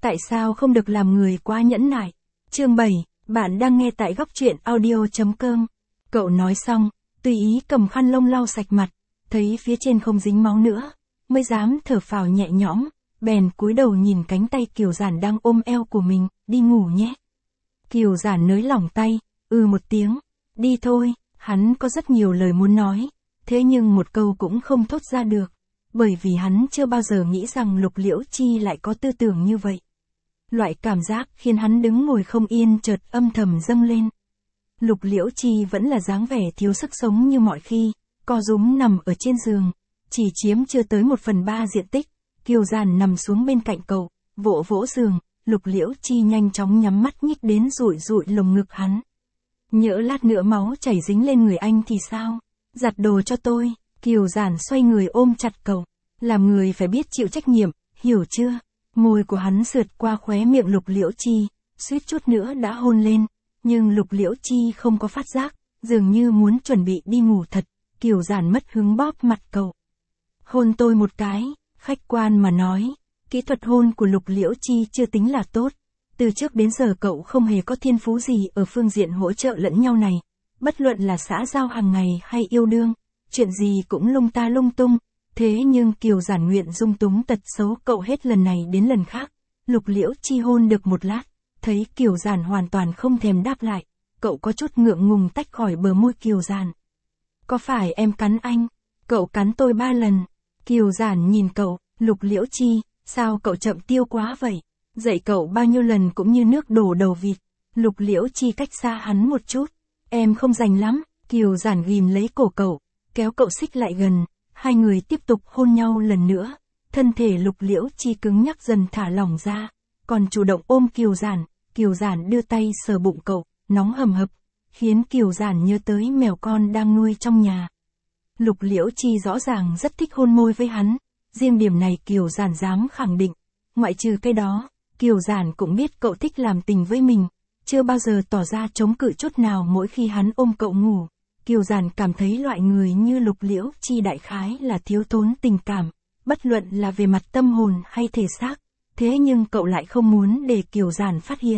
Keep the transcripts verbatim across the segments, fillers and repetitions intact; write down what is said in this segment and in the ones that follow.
Tại sao không được làm người quá nhẫn nại? Chương bảy, bạn đang nghe tại góc truyện audio chấm com. Cậu nói xong, tùy ý cầm khăn lông lau sạch mặt, thấy phía trên không dính máu nữa, mới dám thở phào nhẹ nhõm, bèn cúi đầu nhìn cánh tay Kiều Giản đang ôm eo của mình, đi ngủ nhé. Kiều Giản nới lỏng tay, ừ một tiếng, đi thôi, hắn có rất nhiều lời muốn nói, thế nhưng một câu cũng không thốt ra được, bởi vì hắn chưa bao giờ nghĩ rằng Lục Liễu Chi lại có tư tưởng như vậy. Loại cảm giác khiến hắn đứng ngồi không yên chợt âm thầm dâng lên. Lục Liễu Chi vẫn là dáng vẻ thiếu sức sống như mọi khi, co rúm nằm ở trên giường, chỉ chiếm chưa tới một phần ba diện tích. Kiều Giản nằm xuống bên cạnh cậu, vỗ vỗ giường, Lục Liễu Chi nhanh chóng nhắm mắt nhích đến dụi dụi lồng ngực hắn. Nhỡ lát nữa máu chảy dính lên người anh thì sao? Giặt đồ cho tôi. Kiều Giản xoay người ôm chặt cậu, làm người phải biết chịu trách nhiệm, hiểu chưa? Môi của hắn sượt qua khóe miệng Lục Liễu Chi, suýt chút nữa đã hôn lên, nhưng Lục Liễu Chi không có phát giác, dường như muốn chuẩn bị đi ngủ thật. Kiều Giản mất hứng bóp mặt cậu. Hôn tôi một cái. Khách quan mà nói, kỹ thuật hôn của Lục Liễu Chi chưa tính là tốt. Từ trước đến giờ cậu không hề có thiên phú gì ở phương diện hỗ trợ lẫn nhau này. Bất luận là xã giao hàng ngày hay yêu đương, chuyện gì cũng lung ta lung tung. Thế nhưng Kiều Giản nguyện dung túng tật xấu cậu hết lần này đến lần khác. Lục Liễu Chi hôn được một lát, thấy Kiều Giản hoàn toàn không thèm đáp lại. Cậu có chút ngượng ngùng tách khỏi bờ môi Kiều Giản. Có phải em cắn anh? Cậu cắn tôi ba lần. Kiều Giản nhìn cậu. Lục Liễu Chi, sao cậu chậm tiêu quá vậy? Dạy cậu bao nhiêu lần cũng như nước đổ đầu vịt. Lục Liễu Chi cách xa hắn một chút. Em không rành lắm. Kiều Giản ghim lấy cổ cậu, kéo cậu xích lại gần. Hai người tiếp tục hôn nhau lần nữa. Thân thể Lục Liễu Chi cứng nhắc dần thả lỏng ra, còn chủ động ôm Kiều Giản. Kiều Giản đưa tay sờ bụng cậu, nóng hầm hập, khiến Kiều Giản nhớ tới mèo con đang nuôi trong nhà. Lục Liễu Chi rõ ràng rất thích hôn môi với hắn. Riêng điểm này Kiều Giản dám khẳng định. Ngoại trừ cái đó, Kiều Giản cũng biết cậu thích làm tình với mình, chưa bao giờ tỏ ra chống cự chút nào mỗi khi hắn ôm cậu ngủ. Kiều Giản cảm thấy loại người như Lục Liễu Chi đại khái là thiếu thốn tình cảm, bất luận là về mặt tâm hồn hay thể xác, thế nhưng cậu lại không muốn để Kiều Giản phát hiện.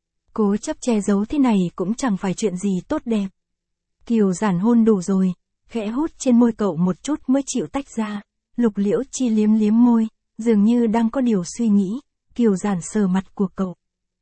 Cố chấp che giấu thế này cũng chẳng phải chuyện gì tốt đẹp. Kiều Giản hôn đủ rồi, khẽ hút trên môi cậu một chút mới chịu tách ra. Lục Liễu Chi liếm liếm môi, dường như đang có điều suy nghĩ. Kiều Giản sờ mặt của cậu.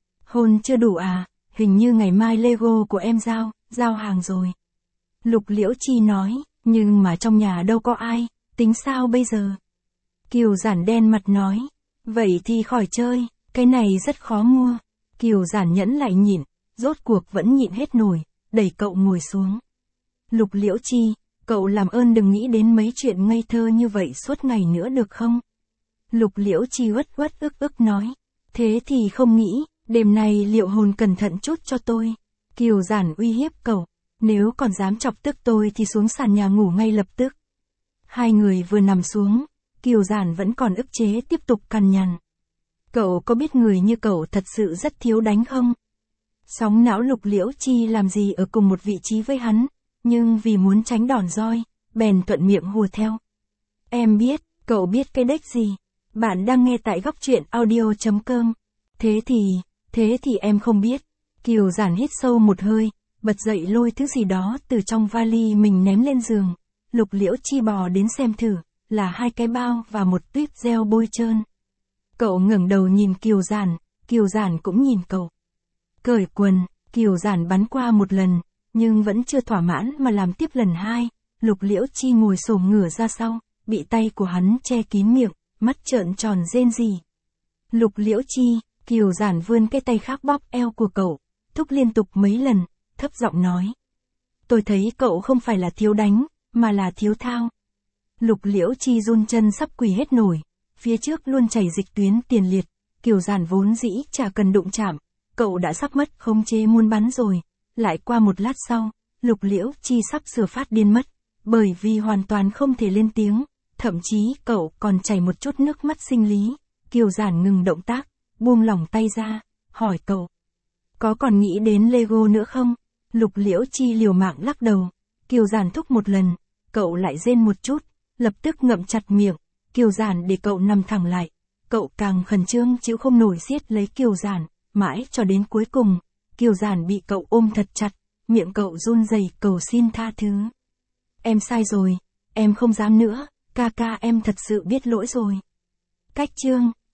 Hôn chưa đủ à, hình như ngày mai Lego của em giao, giao hàng rồi. Lục Liễu Chi nói, nhưng mà trong nhà đâu có ai, tính sao bây giờ? Kiều Giản đen mặt nói, vậy thì khỏi chơi, cái này rất khó mua. Kiều Giản nhẫn lại nhịn, rốt cuộc vẫn nhịn hết nổi, đẩy cậu ngồi xuống. Lục Liễu Chi, cậu làm ơn đừng nghĩ đến mấy chuyện ngây thơ như vậy suốt ngày nữa được không? Lục Liễu Chi uất uất ức ức nói. Thế thì không nghĩ, đêm nay liệu hồn cẩn thận chút cho tôi. Kiều Giản uy hiếp cậu. Nếu còn dám chọc tức tôi thì xuống sàn nhà ngủ ngay lập tức. Hai người vừa nằm xuống, Kiều Giản vẫn còn ức chế tiếp tục cằn nhằn. Cậu có biết người như cậu thật sự rất thiếu đánh không? Sóng não Lục Liễu Chi làm gì ở cùng một vị trí với hắn, nhưng vì muốn tránh đòn roi, bèn thuận miệng hùa theo. Em biết, cậu biết cái đếch gì? Bạn đang nghe tại góc truyện audio chấm com. Thế thì, thế thì em không biết. Kiều Giản hít sâu một hơi, bật dậy lôi thứ gì đó từ trong vali mình ném lên giường. Lục Liễu Chi bò đến xem thử, là hai cái bao và một tuyếp gel bôi trơn. Cậu ngẩng đầu nhìn Kiều Giản, Kiều Giản cũng nhìn cậu. Cởi quần, Kiều Giản bắn qua một lần, nhưng vẫn chưa thỏa mãn mà làm tiếp lần hai. Lục Liễu Chi ngồi xổm ngửa ra sau, bị tay của hắn che kín miệng, mắt trợn tròn rên rỉ. Lục Liễu Chi, Kiều Giản vươn cái tay khác bóp eo của cậu, thúc liên tục mấy lần, thấp giọng nói. Tôi thấy cậu không phải là thiếu đánh, mà là thiếu thao. Lục Liễu Chi run chân sắp quỳ hết nổi, phía trước luôn chảy dịch tuyến tiền liệt, Kiều Giản vốn dĩ chả cần đụng chạm, cậu đã sắp mất khống chế muốn bắn rồi. Lại qua một lát sau, Lục Liễu Chi sắp sửa phát điên mất, bởi vì hoàn toàn không thể lên tiếng, thậm chí cậu còn chảy một chút nước mắt sinh lý. Kiều Giản ngừng động tác, buông lỏng tay ra, hỏi cậu. Có còn nghĩ đến Lego nữa không? Lục Liễu Chi liều mạng lắc đầu. Kiều Giản thúc một lần, cậu lại rên một chút, lập tức ngậm chặt miệng. Kiều Giản để cậu nằm thẳng lại, cậu càng khẩn trương chịu không nổi siết lấy Kiều Giản, mãi cho đến cuối cùng, Kiều Giản bị cậu ôm thật chặt, miệng cậu run rẩy cầu xin tha thứ. Em sai rồi, em không dám nữa, ca ca em thật sự biết lỗi rồi. Cách chương